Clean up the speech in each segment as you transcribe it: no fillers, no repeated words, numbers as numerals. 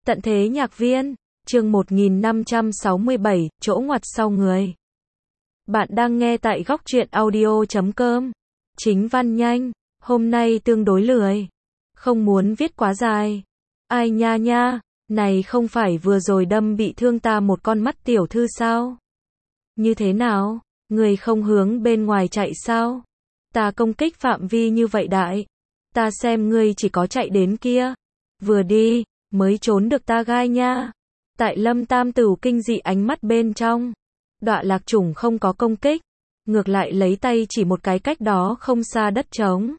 Tận thế nhạc viên, chương 1567, chỗ ngoặt sau người. Bạn đang nghe tại góc truyện audio.com. Chính văn nhanh, hôm nay tương đối lười. Không muốn viết quá dài. Ai nha nha, này không phải vừa rồi đâm bị thương ta một con mắt tiểu thư sao? Như thế nào? Người không hướng bên ngoài chạy sao? Ta công kích phạm vi như vậy đại. Ta xem ngươi chỉ có chạy đến kia. Vừa đi, mới trốn được ta gai nha. Tại Lâm Tam Tửu kinh dị ánh mắt bên trong. Đọa Lạc Chủng không có công kích. Ngược lại lấy tay chỉ một cái cách đó không xa đất trống.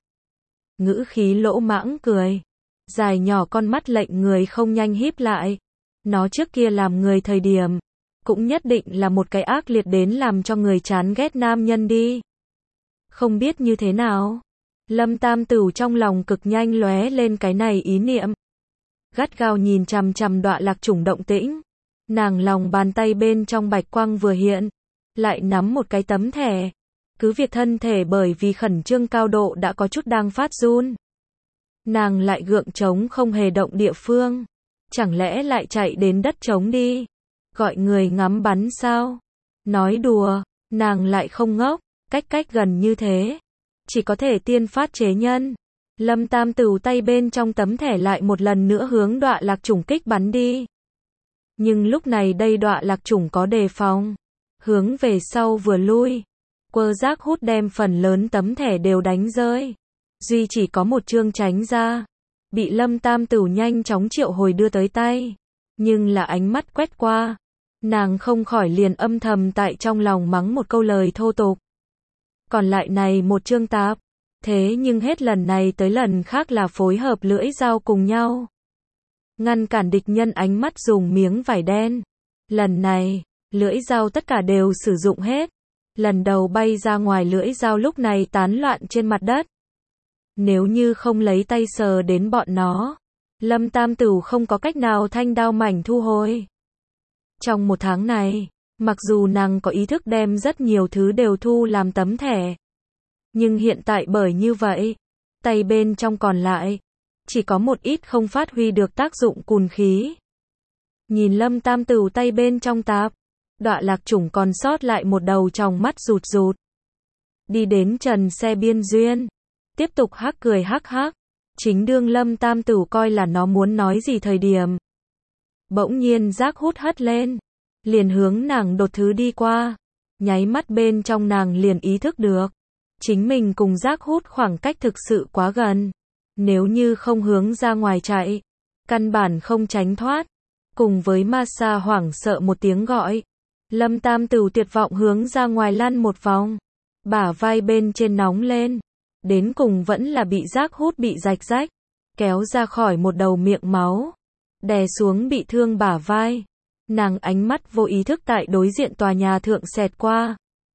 Ngữ khí lỗ mãng cười. Dài nhỏ con mắt lệnh người không nhanh híp lại. Nó trước kia làm người thời điểm. Cũng nhất định là một cái ác liệt đến làm cho người chán ghét nam nhân đi. Không biết như thế nào. Lâm Tam Tửu trong lòng cực nhanh lóe lên cái này ý niệm. Gắt gao nhìn chằm chằm Đọa Lạc Chủng động tĩnh. Nàng lòng bàn tay bên trong bạch quang vừa hiện. Lại nắm một cái tấm thẻ. Cứ việc thân thể bởi vì khẩn trương cao độ đã có chút đang phát run. Nàng lại gượng trống không hề động địa phương. Chẳng lẽ lại chạy đến đất trống đi. Gọi người ngắm bắn sao? Nói đùa, nàng lại không ngốc. Cách gần như thế. Chỉ có thể tiên phát chế nhân. Lâm Tam Tửu tay bên trong tấm thẻ lại một lần nữa hướng Đọa Lạc Chủng kích bắn đi. Nhưng lúc này đây Đọa Lạc Chủng có đề phòng. Hướng về sau vừa lui. Quơ giác hút đem phần lớn tấm thẻ đều đánh rơi. Duy chỉ có một chương tránh ra. Bị Lâm Tam Tửu nhanh chóng triệu hồi đưa tới tay. Nhưng là ánh mắt quét qua. Nàng không khỏi liền âm thầm tại trong lòng mắng một câu lời thô tục. Còn lại này một chương tạp. Thế nhưng hết lần này tới lần khác là phối hợp lưỡi dao cùng nhau. Ngăn cản địch nhân ánh mắt dùng miếng vải đen. Lần này, lưỡi dao tất cả đều sử dụng hết. Lần đầu bay ra ngoài lưỡi dao lúc này tán loạn trên mặt đất. Nếu như không lấy tay sờ đến bọn nó, Lâm Tam Tửu không có cách nào thanh đao mảnh thu hồi. Trong một tháng này, mặc dù nàng có ý thức đem rất nhiều thứ đều thu làm tấm thẻ. Nhưng hiện tại bởi như vậy, tay bên trong còn lại, chỉ có một ít không phát huy được tác dụng cùn khí. Nhìn Lâm Tam Tửu tay bên trong tạp, Đọa Lạc Chủng còn sót lại một đầu tròng mắt rụt rụt. Đi đến trần xe biên duyên, tiếp tục hắc cười hắc hắc. Chính đương Lâm Tam Tửu coi là nó muốn nói gì thời điểm. Bỗng nhiên giác hút hất lên, liền hướng nàng đột thứ đi qua. Nháy mắt bên trong nàng liền ý thức được. Chính mình cùng giác hút khoảng cách thực sự quá gần. Nếu như không hướng ra ngoài chạy, căn bản không tránh thoát. Cùng với ma sa hoảng sợ một tiếng gọi. Lâm Tam Tửu tuyệt vọng hướng ra ngoài lăn một vòng. Bả vai bên trên nóng lên. Đến cùng vẫn là bị giác hút bị rạch rách. Kéo ra khỏi một đầu miệng máu. Đè xuống bị thương bả vai. Nàng ánh mắt vô ý thức tại đối diện tòa nhà thượng xẹt qua.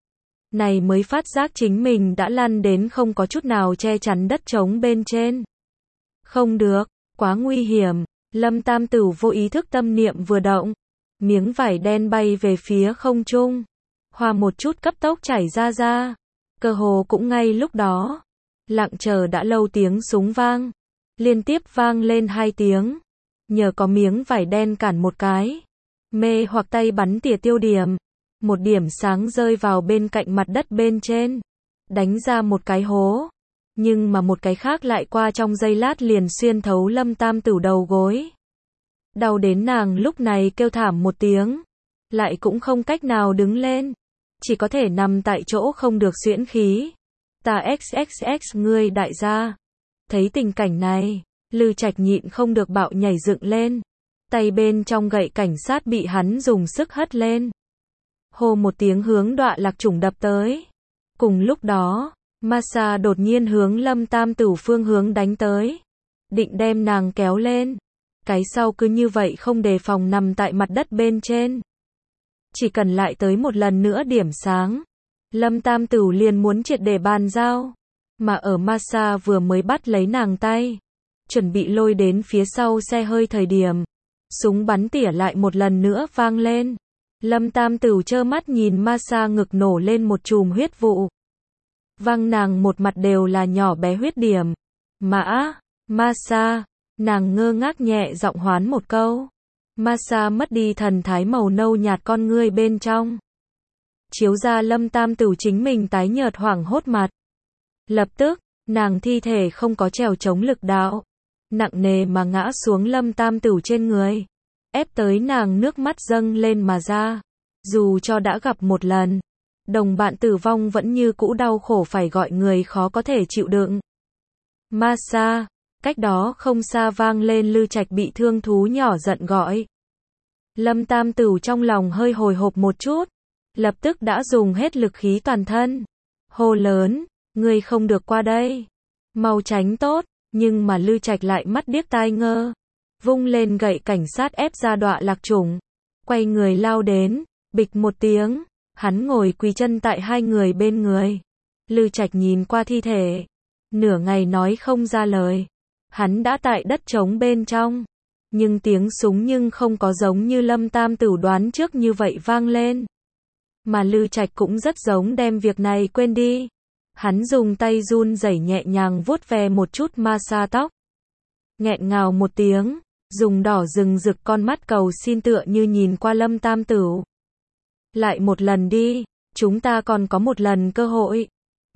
Này mới phát giác chính mình đã lăn đến không có chút nào che chắn đất trống bên trên. Không được, quá nguy hiểm. Lâm Tam Tửu vô ý thức tâm niệm vừa động. Miếng vải đen bay về phía không trung. Hoa một chút cấp tốc chảy ra. Cơ hồ cũng ngay lúc đó. Lặng chờ đã lâu tiếng súng vang. Liên tiếp vang lên 2 tiếng. Nhờ có miếng vải đen cản một cái. Mê hoặc tay bắn tỉa tiêu điểm. Một điểm sáng rơi vào bên cạnh mặt đất bên trên. Đánh ra một cái hố. Nhưng mà một cái khác lại qua trong giây lát liền xuyên thấu Lâm Tam Tửu đầu gối. Đau đến nàng lúc này kêu thảm một tiếng. Lại cũng không cách nào đứng lên. Chỉ có thể nằm tại chỗ không được xuyễn khí. Ta xxx ngươi đại gia. Thấy tình cảnh này, Lư Trạch nhịn không được bạo nhảy dựng lên. Tay bên trong gậy cảnh sát bị hắn dùng sức hất lên. Hô một tiếng hướng Đọa Lạc Chủng đập tới. Cùng lúc đó, Masa đột nhiên hướng Lâm Tam Tửu phương hướng đánh tới. Định đem nàng kéo lên. Cái sau cứ như vậy không đề phòng nằm tại mặt đất bên trên. Chỉ cần lại tới một lần nữa điểm sáng. Lâm Tam Tửu liền muốn triệt để bàn giao. Mà ở Masa vừa mới bắt lấy nàng tay. Chuẩn bị lôi đến phía sau xe hơi thời điểm. Súng bắn tỉa lại một lần nữa vang lên. Lâm Tam Tửu trơ mắt nhìn Masa ngực nổ lên một chùm huyết vụ. Văng nàng một mặt đều là nhỏ bé huyết điểm. Masa, nàng ngơ ngác nhẹ giọng hoán một câu. Massage mất đi thần thái màu nâu nhạt con ngươi bên trong. Chiếu ra Lâm Tam Tửu chính mình tái nhợt hoảng hốt mặt. Lập tức, nàng thi thể không có trèo chống lực đạo, nặng nề mà ngã xuống Lâm Tam Tửu trên người, ép tới nàng nước mắt dâng lên mà ra. Dù cho đã gặp một lần, đồng bạn tử vong vẫn như cũ đau khổ phải gọi người khó có thể chịu đựng. Massage, cách đó không xa vang lên Lư Trạch bị thương thú nhỏ giận gọi. Lâm Tam Tửu trong lòng hơi hồi hộp một chút, lập tức đã dùng hết lực khí toàn thân, hô lớn, ngươi không được qua đây, mau tránh tốt, nhưng mà Lư Trạch lại mắt điếc tai ngơ, vung lên gậy cảnh sát ép ra Đọa Lạc Chủng, quay người lao đến, bịch một tiếng, hắn ngồi quỳ chân tại hai người bên người. Lư Trạch nhìn qua thi thể, nửa ngày nói không ra lời. Hắn đã tại đất trống bên trong, nhưng tiếng súng nhưng không có giống như Lâm Tam Tửu đoán trước như vậy vang lên. Mà Lư Trạch cũng rất giống đem việc này quên đi. Hắn dùng tay run rẩy nhẹ nhàng vuốt ve một chút massage tóc. Nghẹn ngào một tiếng, dùng đỏ rừng rực con mắt cầu xin tựa như nhìn qua Lâm Tam Tửu. Lại một lần đi, chúng ta còn có một lần cơ hội.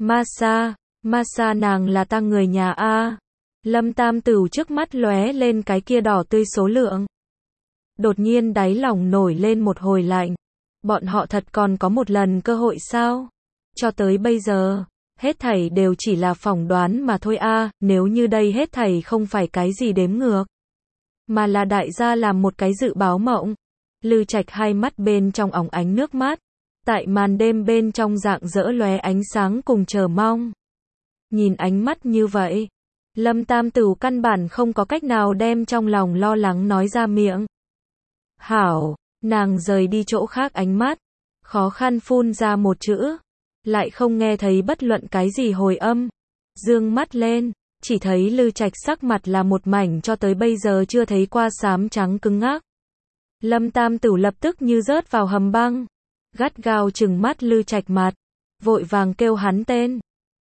Massage nàng là ta người nhà a. Lâm Tam Tửu trước mắt lóe lên cái kia đỏ tươi số lượng. Đột nhiên đáy lòng nổi lên một hồi lạnh. Bọn họ thật còn có một lần cơ hội sao? Cho tới bây giờ, hết thảy đều chỉ là phỏng đoán mà thôi a. Nếu như đây hết thảy không phải cái gì đếm ngược, mà là đại gia làm một cái dự báo mộng. Lư Trạch hai mắt bên trong óng ánh nước mắt, tại màn đêm bên trong rạng rỡ lóe ánh sáng cùng chờ mong. Nhìn ánh mắt như vậy, Lâm Tam Tửu căn bản không có cách nào đem trong lòng lo lắng nói ra miệng. Hảo, nàng rời đi chỗ khác ánh mắt, khó khăn phun ra một chữ, lại không nghe thấy bất luận cái gì hồi âm. Dương mắt lên, chỉ thấy Lư Trạch sắc mặt là một mảnh cho tới bây giờ chưa thấy qua xám trắng cứng ngắc. Lâm Tam Tửu lập tức như rớt vào hầm băng, gắt gao trừng mắt Lư Trạch mặt, vội vàng kêu hắn tên.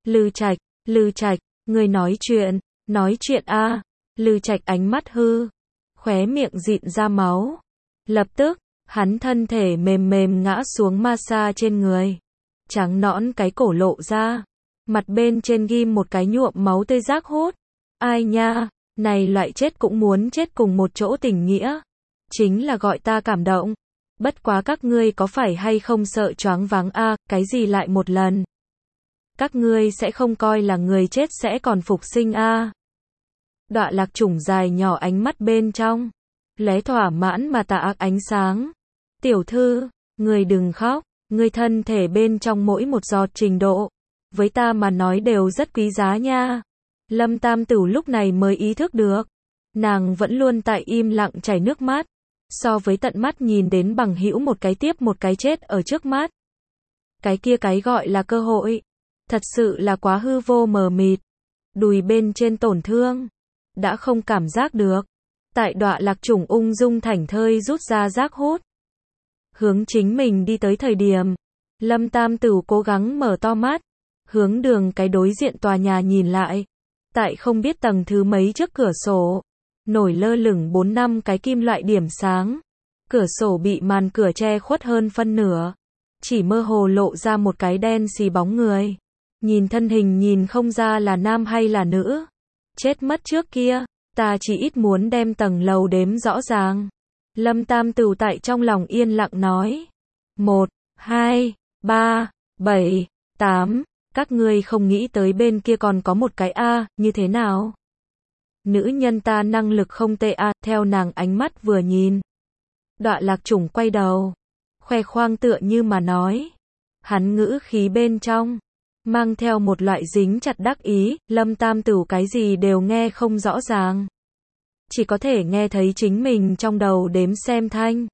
Lư Trạch, ngươi nói chuyện a. Lư Trạch ánh mắt hư, khóe miệng dịn ra máu. Lập tức, hắn thân thể mềm mềm ngã xuống massage trên người, trắng nõn cái cổ lộ ra, mặt bên trên ghim một cái nhuộm máu tươi rác hút. Ai nha, này loại chết cũng muốn chết cùng một chỗ tình nghĩa, chính là gọi ta cảm động. Bất quá các ngươi có phải hay không sợ choáng váng a, cái gì lại một lần? Các ngươi sẽ không coi là người chết sẽ còn phục sinh a. Đọa Lạc Chủng dài nhỏ ánh mắt bên trong, lóe thỏa mãn mà tà ác ánh sáng. Tiểu thư, ngươi đừng khóc, ngươi thân thể bên trong mỗi một giọt trình độ, với ta mà nói đều rất quý giá nha. Lâm Tam Tửu lúc này mới ý thức được, nàng vẫn luôn tại im lặng chảy nước mắt, so với tận mắt nhìn đến bằng hữu một cái tiếp một cái chết ở trước mắt. Cái kia cái gọi là cơ hội, thật sự là quá hư vô mờ mịt. Đùi bên trên tổn thương, đã không cảm giác được. Tại Đọa Lạc Chủng ung dung thảnh thơi rút ra rác hút, hướng chính mình đi tới thời điểm, Lâm Tam Tửu cố gắng mở to mắt, hướng đường cái đối diện tòa nhà nhìn lại. Tại không biết tầng thứ mấy trước cửa sổ, nổi lơ lửng 4-5 cái kim loại điểm sáng. Cửa sổ bị màn cửa che khuất hơn phân nửa, chỉ mơ hồ lộ ra một cái đen xì bóng người. Nhìn thân hình nhìn không ra là nam hay là nữ. Chết mất trước kia, ta chỉ ít muốn đem tầng lầu đếm rõ ràng. Lâm Tam Tửu tại trong lòng yên lặng nói. 1, 2, 3, 7, 8, các ngươi không nghĩ tới bên kia còn có một cái A, như thế nào? Nữ nhân ta năng lực không tệ a. Theo nàng ánh mắt vừa nhìn, Đọa Lạc Chủng quay đầu, khoe khoang tựa như mà nói. Hắn ngữ khí bên trong mang theo một loại dính chặt đắc ý. Lâm Tam Tửu cái gì đều nghe không rõ ràng, chỉ có thể nghe thấy chính mình trong đầu đếm xem thanh.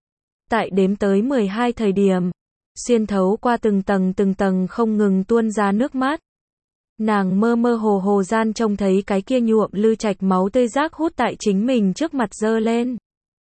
Tại đếm tới 12 thời điểm, xuyên thấu qua từng tầng không ngừng tuôn ra nước mắt. Nàng mơ mơ hồ hồ gian trông thấy cái kia nhuộm Lư Trạch máu tươi rác hút tại chính mình trước mặt dơ lên.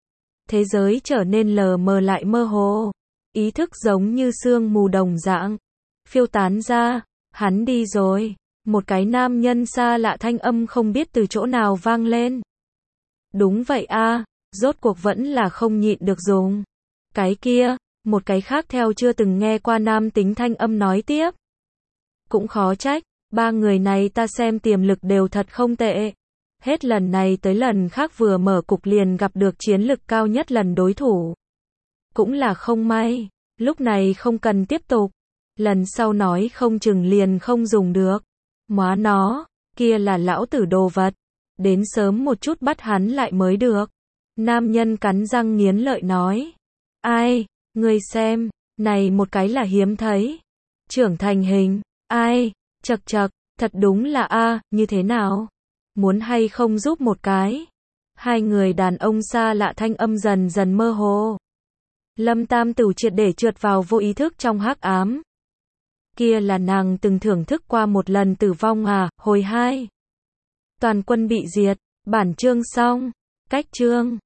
Thế giới trở nên lờ mờ lại mơ hồ, ý thức giống như sương mù đồng dạng phiêu tán ra. Hắn đi rồi. Một cái nam nhân xa lạ thanh âm không biết từ chỗ nào vang lên. Đúng vậy a, rốt cuộc vẫn là không nhịn được dùng. Cái kia, một cái khác theo chưa từng nghe qua nam tính thanh âm nói tiếp. Cũng khó trách, ba người này ta xem tiềm lực đều thật không tệ. Hết lần này tới lần khác vừa mở cục liền gặp được chiến lực cao nhất lần đối thủ. Cũng là không may, lúc này không cần tiếp tục. Lần sau nói không chừng liền không dùng được. Móa nó, kia là lão tử đồ vật. Đến sớm một chút bắt hắn lại mới được. Nam nhân cắn răng nghiến lợi nói. Ai, ngươi xem, này một cái là hiếm thấy. Trưởng thành hình, ai, chậc chậc, thật đúng là như thế nào? Muốn hay không giúp một cái? Hai người đàn ông xa lạ thanh âm dần dần mơ hồ. Lâm Tam Tử triệt để trượt vào vô ý thức trong hắc ám. Kia là nàng từng thưởng thức qua một lần tử vong hồi 2. Toàn quân bị diệt, bản chương xong, cách chương.